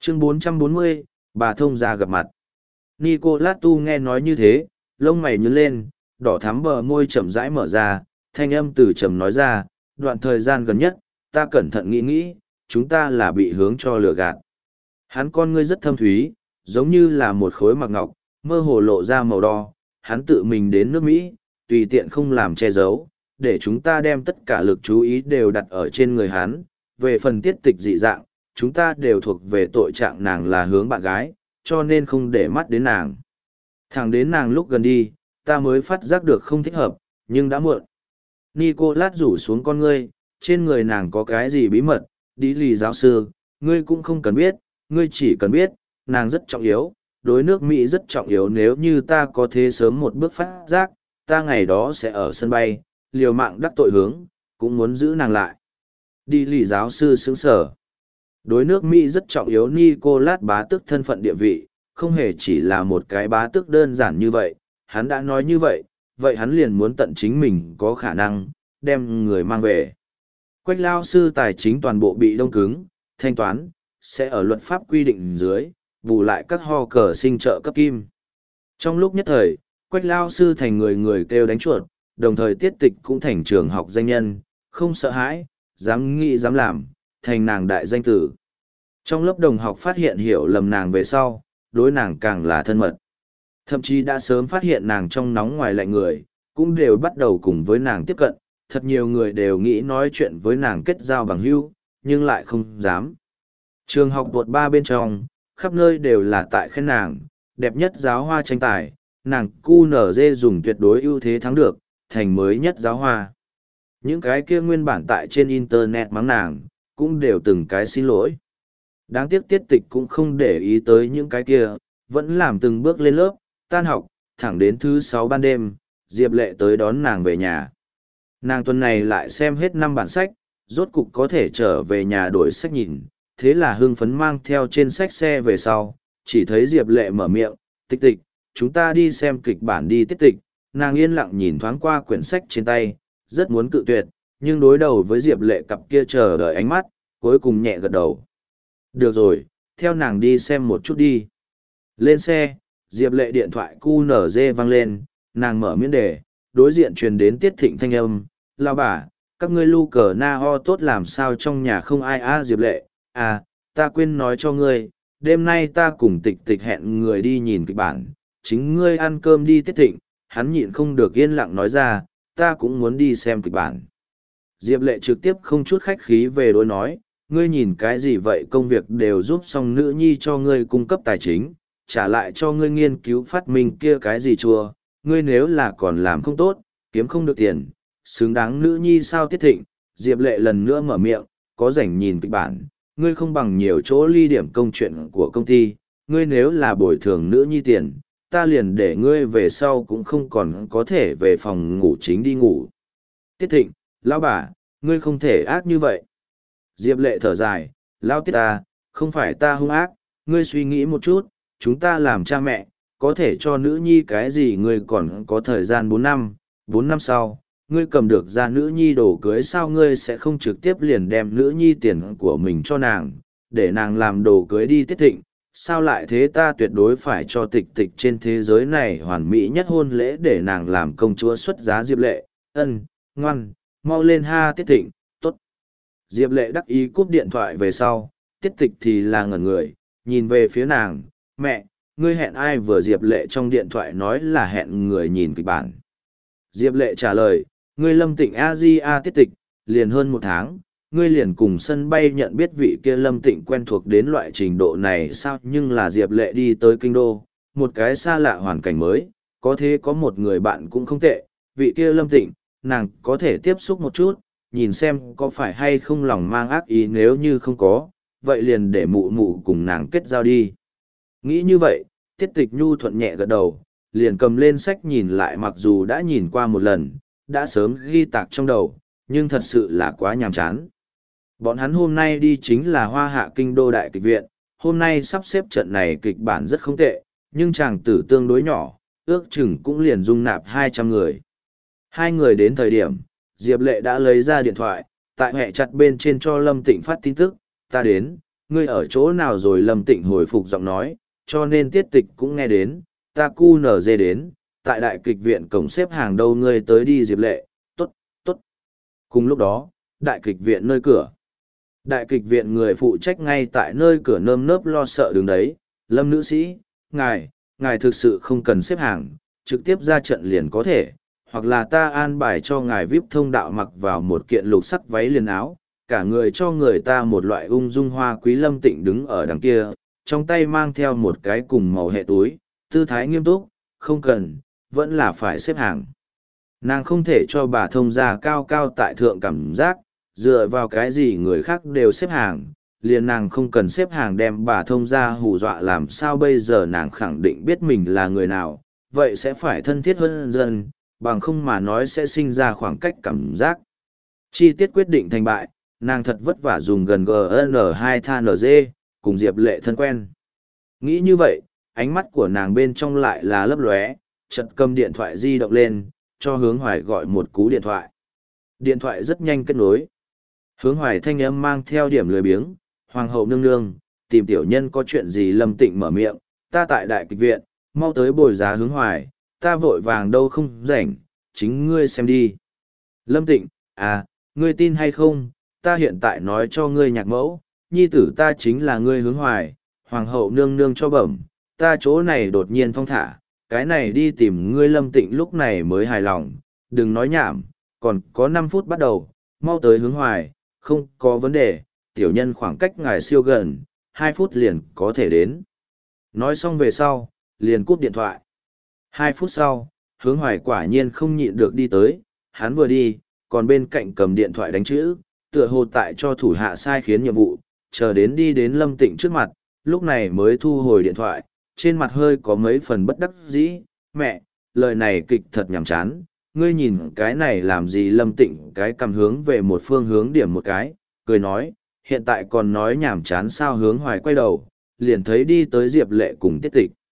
Chương 440, bà thông gia gặp mặt. Nicolas Tu nghe nói như thế, lông mày nhướng lên, đỏ thắm bờ môi chậm rãi mở ra, thanh âm từ trầm nói ra, đoạn thời gian gần nhất, ta cẩn thận nghĩ nghĩ, chúng ta là bị hướng cho lừa gạt. Hắn con ngươi rất thâm thúy, giống như là một khối mặc ngọc, mơ hồ lộ ra màu đo, hắn tự mình đến nước Mỹ, tùy tiện không làm che giấu, để chúng ta đem tất cả lực chú ý đều đặt ở trên người hắn. Về phần tiết tịch dị dạng, chúng ta đều thuộc về tội trạng nàng là hướng bạn gái, cho nên không để mắt đến nàng. Thẳng đến nàng lúc gần đi, ta mới phát giác được không thích hợp, nhưng đã muộn. Nicolas rủ xuống con ngươi, trên người nàng có cái gì bí mật, đi lì giáo sư, ngươi cũng không cần biết, ngươi chỉ cần biết, nàng rất trọng yếu, đối nước Mỹ rất trọng yếu, nếu như ta có thế sớm một bước phát giác, ta ngày đó sẽ ở sân bay, liều mạng đắc tội hướng, cũng muốn giữ nàng lại. Đi lì giáo sư sững sở. Đối nước Mỹ rất trọng yếu, Nicolas bá tước thân phận địa vị, không hề chỉ là một cái bá tước đơn giản như vậy, hắn đã nói như vậy, vậy hắn liền muốn tận chính mình có khả năng, đem người mang về. Quách lao sư tài chính toàn bộ bị đông cứng, thanh toán, sẽ ở luật pháp quy định dưới, bù lại các ho cờ sinh trợ cấp kim. Trong lúc nhất thời, Quách lao sư thành người người kêu đánh chuột, đồng thời tiết tịch cũng thành trường học danh nhân, không sợ hãi, dám nghĩ dám làm, thành nàng đại danh tử. Trong lớp đồng học phát hiện hiểu lầm nàng về sau, đối nàng càng là thân mật. Thậm chí đã sớm phát hiện nàng trong nóng ngoài lạnh người, cũng đều bắt đầu cùng với nàng tiếp cận. Thật nhiều người đều nghĩ nói chuyện với nàng kết giao bằng hữu, nhưng lại không dám. Trường học bột ba bên trong, khắp nơi đều là tại khen nàng, đẹp nhất giáo hoa tranh tài, nàng QNZ dùng tuyệt đối ưu thế thắng được, thành mới nhất giáo hoa. Những cái kia nguyên bản tại trên internet mắng nàng, cũng đều từng cái xin lỗi. Đáng tiếc tiết tịch cũng không để ý tới những cái kia, vẫn làm từng bước lên lớp, tan học, thẳng đến thứ 6 ban đêm, Diệp Lệ tới đón nàng về nhà. Nàng tuần này lại xem hết 5 bản sách, rốt cục có thể trở về nhà đổi sách nhìn, thế là hưng phấn mang theo trên sách xe về sau, chỉ thấy Diệp Lệ mở miệng, tịch tịch, chúng ta đi xem kịch bản đi, tiết tịch. Nàng yên lặng nhìn thoáng qua quyển sách trên tay, rất muốn cự tuyệt, nhưng đối đầu với Diệp Lệ cặp kia chờ đợi ánh mắt, cuối cùng nhẹ gật đầu. Được rồi, theo nàng đi xem một chút đi. Lên xe, Diệp Lệ điện thoại QNZ vang lên, nàng mở miễn đề, đối diện truyền đến Tiết Thịnh thanh âm, lao bà, các ngươi lu cờ na ho tốt làm sao trong nhà không ai á. Diệp Lệ, à, ta quên nói cho ngươi, đêm nay ta cùng tịch tịch hẹn người đi nhìn kịch bản, chính ngươi ăn cơm đi. Tiết Thịnh, hắn nhịn không được yên lặng nói ra, ta cũng muốn đi xem kịch bản. Diệp Lệ trực tiếp không chút khách khí về đối nói, ngươi nhìn cái gì vậy, công việc đều giúp xong nữ nhi cho ngươi cung cấp tài chính, trả lại cho ngươi nghiên cứu phát minh kia cái gì chua, ngươi nếu là còn làm không tốt, kiếm không được tiền, xứng đáng nữ nhi sao. Tiết Thịnh, Diệp Lệ lần nữa mở miệng, có rảnh nhìn kịch bản, ngươi không bằng nhiều chỗ ly điểm công chuyện của công ty, ngươi nếu là bồi thường nữ nhi tiền, ta liền để ngươi về sau cũng không còn có thể về phòng ngủ chính đi ngủ. Tiết Thịnh, lão bà, ngươi không thể ác như vậy. Diệp Lệ thở dài, lão Tiết ta, không phải ta hung ác, ngươi suy nghĩ một chút, chúng ta làm cha mẹ, có thể cho nữ nhi cái gì, ngươi còn có thời gian 4 năm sau, ngươi cầm được ra nữ nhi đồ cưới sao, ngươi sẽ không trực tiếp liền đem nữ nhi tiền của mình cho nàng, để nàng làm đồ cưới đi. Tiết Thịnh, sao lại thế, ta tuyệt đối phải cho tịch tịch trên thế giới này hoàn mỹ nhất hôn lễ để nàng làm công chúa xuất giá. Diệp Lệ, ngoan, mau lên ha. Tiết Thịnh, tốt. Diệp Lệ đắc ý cúp điện thoại về sau, Tiết Tịch thì là ngẩn người, nhìn về phía nàng, mẹ, ngươi hẹn ai vừa? Diệp Lệ trong điện thoại nói là hẹn người nhìn kịch bản. Diệp Lệ trả lời, ngươi Lâm Tịnh A. Tiết Tịch, liền hơn 1 tháng, ngươi liền cùng sân bay nhận biết vị kia Lâm Tịnh quen thuộc đến loại trình độ này sao? Nhưng là Diệp Lệ đi tới kinh đô, một cái xa lạ hoàn cảnh mới, có thế có một người bạn cũng không tệ, vị kia Lâm Tịnh, nàng có thể tiếp xúc một chút, nhìn xem có phải hay không lòng mang ác ý, nếu như không có, vậy liền để mụ mụ cùng nàng kết giao đi. Nghĩ như vậy, Tiết Tịch nhu thuận nhẹ gật đầu, liền cầm lên sách nhìn lại, mặc dù đã nhìn qua một lần, đã sớm ghi tạc trong đầu, nhưng thật sự là quá nhàm chán. Bọn hắn hôm nay đi chính là Hoa Hạ Kinh Đô Đại Kịch Viện, hôm nay sắp xếp trận này kịch bản rất không tệ, nhưng chàng tử tương đối nhỏ, ước chừng cũng liền dung nạp 200 người. 2 người đến thời điểm, Diệp Lệ đã lấy ra điện thoại, tại hệ chặt bên trên cho Lâm Tịnh phát tin tức, ta đến, ngươi ở chỗ nào rồi? Lâm Tịnh hồi phục giọng nói, cho nên tiết tịch cũng nghe đến, ta cu nở dê đến, tại đại kịch viện cổng xếp hàng đâu, ngươi tới đi Diệp Lệ, tốt, tốt. Cùng lúc đó, đại kịch viện nơi cửa. Đại kịch viện người phụ trách ngay tại nơi cửa nơm nớp lo sợ đứng đấy, Lâm nữ sĩ, ngài thực sự không cần xếp hàng, trực tiếp ra trận liền có thể, hoặc là ta an bài cho ngài VIP thông đạo mặc vào một kiện lục sắc váy liền áo, cả người cho người ta một loại ung dung hoa quý. Lâm Tịnh đứng ở đằng kia, trong tay mang theo một cái cùng màu hệ túi, tư thái nghiêm túc, không cần, vẫn là phải xếp hàng. Nàng không thể cho bà thông gia cao cao tại thượng cảm giác, dựa vào cái gì người khác đều xếp hàng, liền nàng không cần xếp hàng đem bà thông gia hù dọa. Làm sao bây giờ? Nàng khẳng định biết mình là người nào, vậy sẽ phải thân thiết hơn dần, bằng không mà nói sẽ sinh ra khoảng cách cảm giác. Chi tiết quyết định thành bại, nàng thật vất vả dùng gần GN2 tha NG, cùng Diệp Lệ thân quen. Nghĩ như vậy, ánh mắt của nàng bên trong lại là lấp lóe, chợt cầm điện thoại di động lên, cho Hướng Hoài gọi một cú điện thoại. Điện thoại rất nhanh kết nối. Hướng Hoài thanh âm mang theo điểm lười biếng, Hoàng hậu nương nương, tìm tiểu nhân có chuyện gì? Lâm Tịnh mở miệng, ta tại đại kịch viện, mau tới bồi giá. Hướng Hoài, ta vội vàng đâu không rảnh, chính ngươi xem đi. Lâm Tịnh, à, ngươi tin hay không, ta hiện tại nói cho ngươi nhạc mẫu, nhi tử ta chính là ngươi Hướng Hoài. Hoàng hậu nương nương cho bẩm, ta chỗ này đột nhiên thong thả, cái này đi tìm ngươi. Lâm Tịnh lúc này mới hài lòng, đừng nói nhảm, còn có 5 phút bắt đầu, mau tới Hướng Hoài, không có vấn đề, tiểu nhân khoảng cách ngài siêu gần, 2 phút liền có thể đến. Nói xong về sau, liền cúp điện thoại. 2 phút sau, Hướng Hoài quả nhiên không nhịn được đi tới, hắn vừa đi, còn bên cạnh cầm điện thoại đánh chữ, tựa hồ tại cho thủ hạ sai khiến nhiệm vụ, chờ đến đi đến Lâm Tịnh trước mặt, lúc này mới thu hồi điện thoại, trên mặt hơi có mấy phần bất đắc dĩ, mẹ, lời này kịch thật nhàm chán, ngươi nhìn cái này làm gì? Lâm Tịnh cái cầm hướng về một phương hướng điểm một cái, cười nói, hiện tại còn nói nhàm chán sao? Hướng Hoài quay đầu, liền thấy đi tới Diệp Lệ cùng Tiết Tịch.